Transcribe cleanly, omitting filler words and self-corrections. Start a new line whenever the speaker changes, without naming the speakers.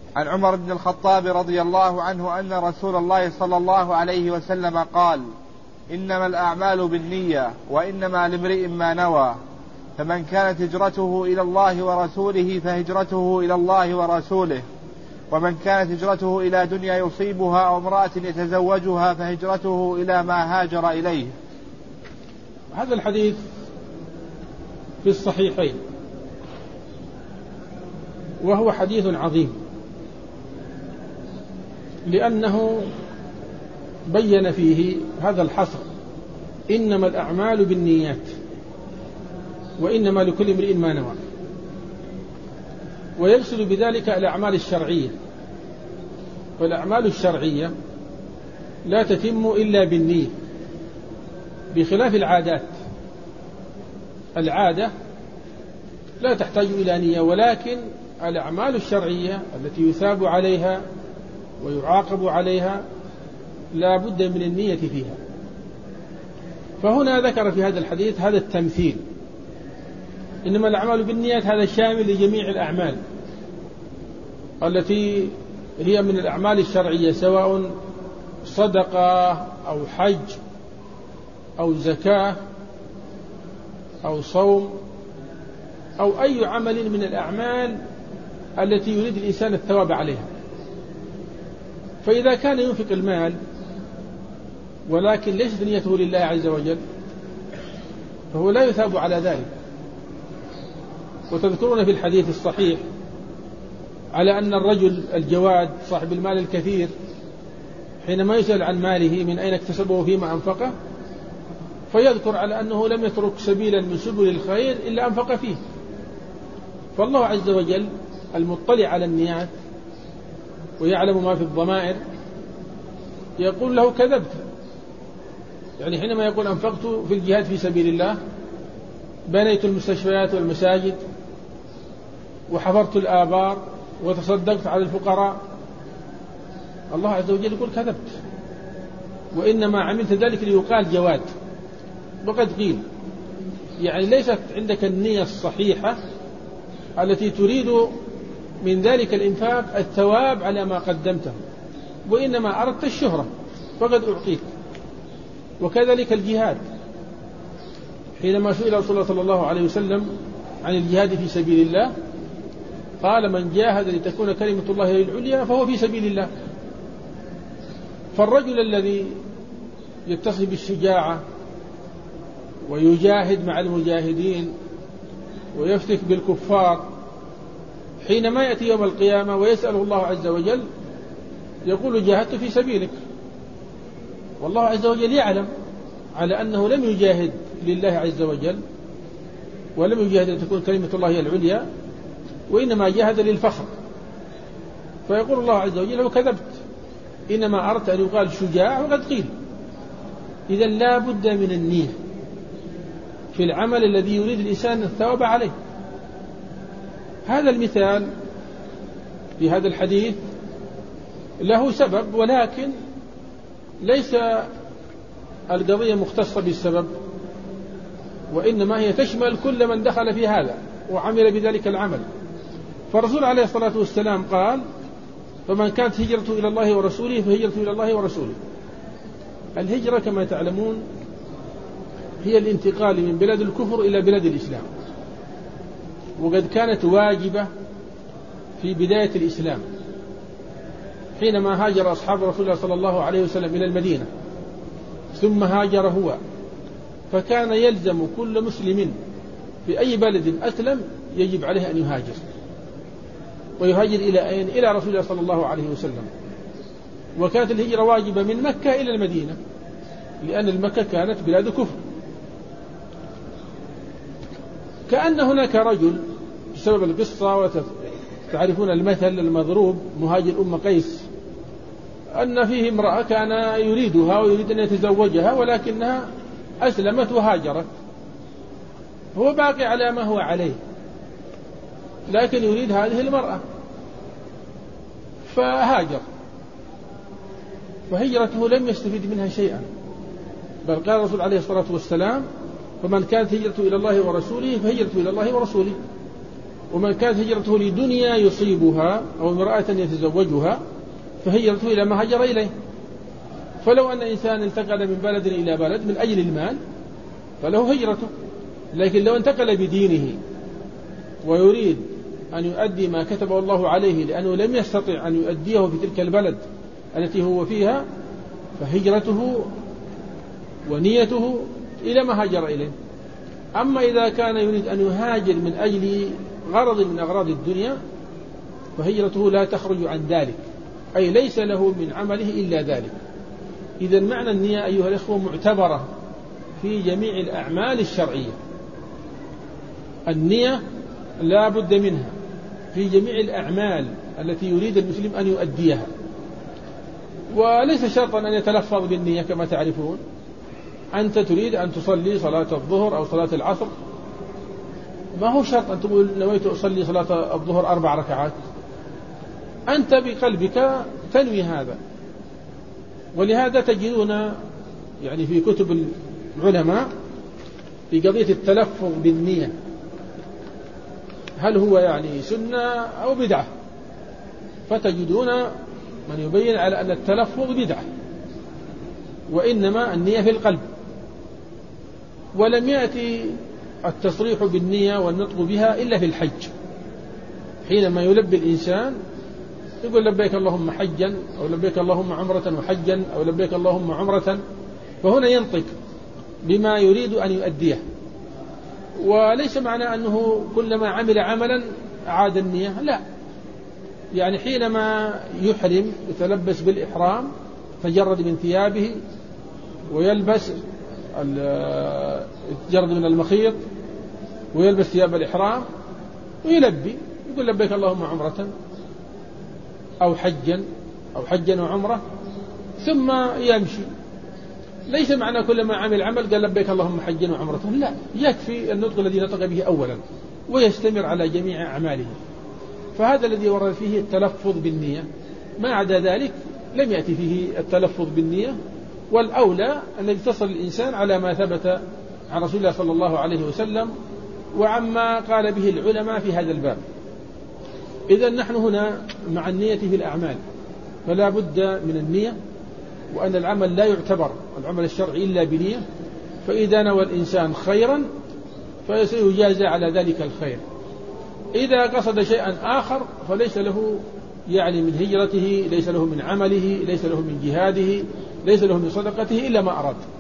عن عمر بن الخطاب رضي الله عنه أن رسول الله صلى الله عليه وسلم قال: إنما الأعمال بالنية وإنما لامرئ ما نوى، فمن كانت هجرته إلى الله ورسوله فهجرته إلى الله ورسوله، ومن كانت هجرته إلى دنيا يصيبها أو امرأة يتزوجها فهجرته إلى ما هاجر إليه.
هذا الحديث في الصحيحين، وهو حديث عظيم لأنه بين فيه هذا الحصر: إنما الأعمال بالنيات وإنما لكل امرئ ما نوى، ويقصد بذلك الأعمال الشرعية، والأعمال الشرعية لا تتم إلا بالنية، بخلاف العادات. العادة لا تحتاج إلى نية، ولكن الأعمال الشرعية التي يثاب عليها ويعاقب عليها لا بد من النية فيها. فهنا ذكر في هذا الحديث هذا التمثيل: إنما الأعمال بالنيات، هذا شامل لجميع الأعمال التي هي من الأعمال الشرعية، سواء صدقة أو حج أو زكاة أو صوم أو أي عمل من الأعمال التي يريد الإنسان الثواب عليها. فإذا كان ينفق المال ولكن ليست نيته لله عز وجل فهو لا يثاب على ذلك. وتذكرون في الحديث الصحيح على أن الرجل الجواد صاحب المال الكثير حينما يسأل عن ماله من أين اكتسبه وفيما أنفقه، فيذكر على أنه لم يترك سبيلا من سبل الخير إلا أنفق فيه. فالله عز وجل المطلع على النيات ويعلم ما في الضمائر يقول له: كذبت. يعني حينما يقول: أنفقت في الجهاد في سبيل الله، بنيت المستشفيات والمساجد، وحفرت الآبار، وتصدقت على الفقراء، الله عز وجل يقول: كذبت، وإنما عملت ذلك ليقال جواد. وقد قيل يعني ليست عندك النية الصحيحة التي تريد من ذلك الإنفاق الثواب على ما قدمته، وإنما أردت الشهرة فقد أعطيت. وكذلك الجهاد، حينما سئل رسول الله صلى الله عليه وسلم عن الجهاد في سبيل الله قال: من جاهد لتكون كلمة الله هي العليا فهو في سبيل الله. فالرجل الذي يتصف بالشجاعة ويجاهد مع المجاهدين ويفتك بالكفار، حينما يأتي يوم القيامة ويسأله الله عز وجل يقول: جاهدت في سبيلك. والله عز وجل يعلم على أنه لم يجاهد لله عز وجل، ولم يجاهد لتكون كلمة الله هي العليا، وإنما جاهد للفخر. فيقول الله عز وجل: لو كذبت، إنما أردت أن يقال شجاع وقد قيل. إذن لا بد من النية في العمل الذي يريد الإنسان الثواب عليه. هذا المثال في هذا الحديث له سبب، ولكن ليس القضية مختصة بالسبب، وإنما هي تشمل كل من دخل في هذا وعمل بذلك العمل. فالرسول عليه الصلاة والسلام قال: فمن كانت هجرته إلى الله ورسوله فهجرته إلى الله ورسوله. الهجرة كما تعلمون هي الانتقال من بلاد الكفر إلى بلاد الإسلام، وقد كانت واجبة في بداية الإسلام حينما هاجر أصحاب رسول الله صلى الله عليه وسلم إلى المدينة، ثم هاجر هو. فكان يلزم كل مسلم في أي بلد أسلم يجب عليه أن يهاجر، ويهاجر إلى أين؟ إلى رسول الله صلى الله عليه وسلم. وكانت الهجرة واجبة من مكة إلى المدينة، لأن المكة كانت بلاد كفر. كأن هناك رجل بسبب القصة، وتعرفون المثل المضروب مهاجر أم قيس، أن فيه امرأة كان يريدها ويريد أن يتزوجها، ولكنها أسلمت وهاجرت، هو باقي على ما هو عليه، لكن يريد هذه المرأة فهاجر. فهجرته لم يستفيد منها شيئا، بل قال الرسول عليه الصلاة والسلام: فمن كانت هجرته إلى الله ورسوله فهجرته إلى الله ورسوله. ومن كانت هجرته لدنيا يصيبها أو امرأة يتزوجها فهجرته إلى ما هاجر إليه. فلو أن إنسان انتقل من بلد إلى بلد من أجل المال فله هجرته، لكن لو انتقل بدينه ويريد أن يؤدي ما كتبه الله عليه لأنه لم يستطع أن يؤديه في تلك البلد التي هو فيها فهجرته ونيته إلى ما هاجر إليه. أما إذا كان يريد أن يهاجر من أجل غرض من أغراض الدنيا فهجرته لا تخرج عن ذلك، أي ليس له من عمله إلا ذلك. إذا معنى النية أيها الأخوة معتبرة في جميع الأعمال الشرعية. النية لا بد منها في جميع الأعمال التي يريد المسلم أن يؤديها، وليس شرطا أن يتلفظ بالنية كما تعرفون. أنت تريد أن تصلي صلاة الظهر أو صلاة العصر، ما هو شرط أن تقول نويت أصلي صلاة الظهر 4 ركعات، أنت بقلبك تنوي هذا. ولهذا تجدون يعني في كتب العلماء في قضية التلفظ بالنية هل هو يعني سنة أو بدعة، فتجدون من يبين على أن التلفظ بدعة وإنما النية في القلب. ولم يأتي التصريح بالنية والنطق بها إلا في الحج، حينما يلبي الإنسان يقول لبيك اللهم حجا أو لبيك اللهم عمرة وحجا أو لبيك اللهم عمرة، فهنا ينطق بما يريد أن يؤديه. وليس معنى أنه كلما عمل عملا أعاد النية، لا، يعني حينما يحرم يتلبس بالإحرام فجرد من ثيابه ويلبس يتجرد من المخيط ويلبس ثياب الإحرام ويلبي يقول لبيك اللهم عمرة أو حجا وعمرة ثم يمشي. ليس معنى كلما عمل عمل قال لبيك اللهم حجا وعمرة، لا، يكفي النطق الذي نطق به أولا ويستمر على جميع أعماله. فهذا الذي ورد فيه التلفظ بالنية، ما عدا ذلك لم يأتي فيه التلفظ بالنية. والأولى أن يتصل الإنسان على ما ثبت عن رسول الله صلى الله عليه وسلم وعما قال به العلماء في هذا الباب. إذن نحن هنا مع النية في الأعمال، فلا بد من النية، وأن العمل لا يعتبر العمل الشرعي إلا بنية. فإذا نوى الإنسان خيرا فسيجازى على ذلك الخير، إذا قصد شيئا آخر فليس له يعني من هجرته، ليس له من عمله، ليس له من جهاده، ليس له من صدقته إلا ما أراد.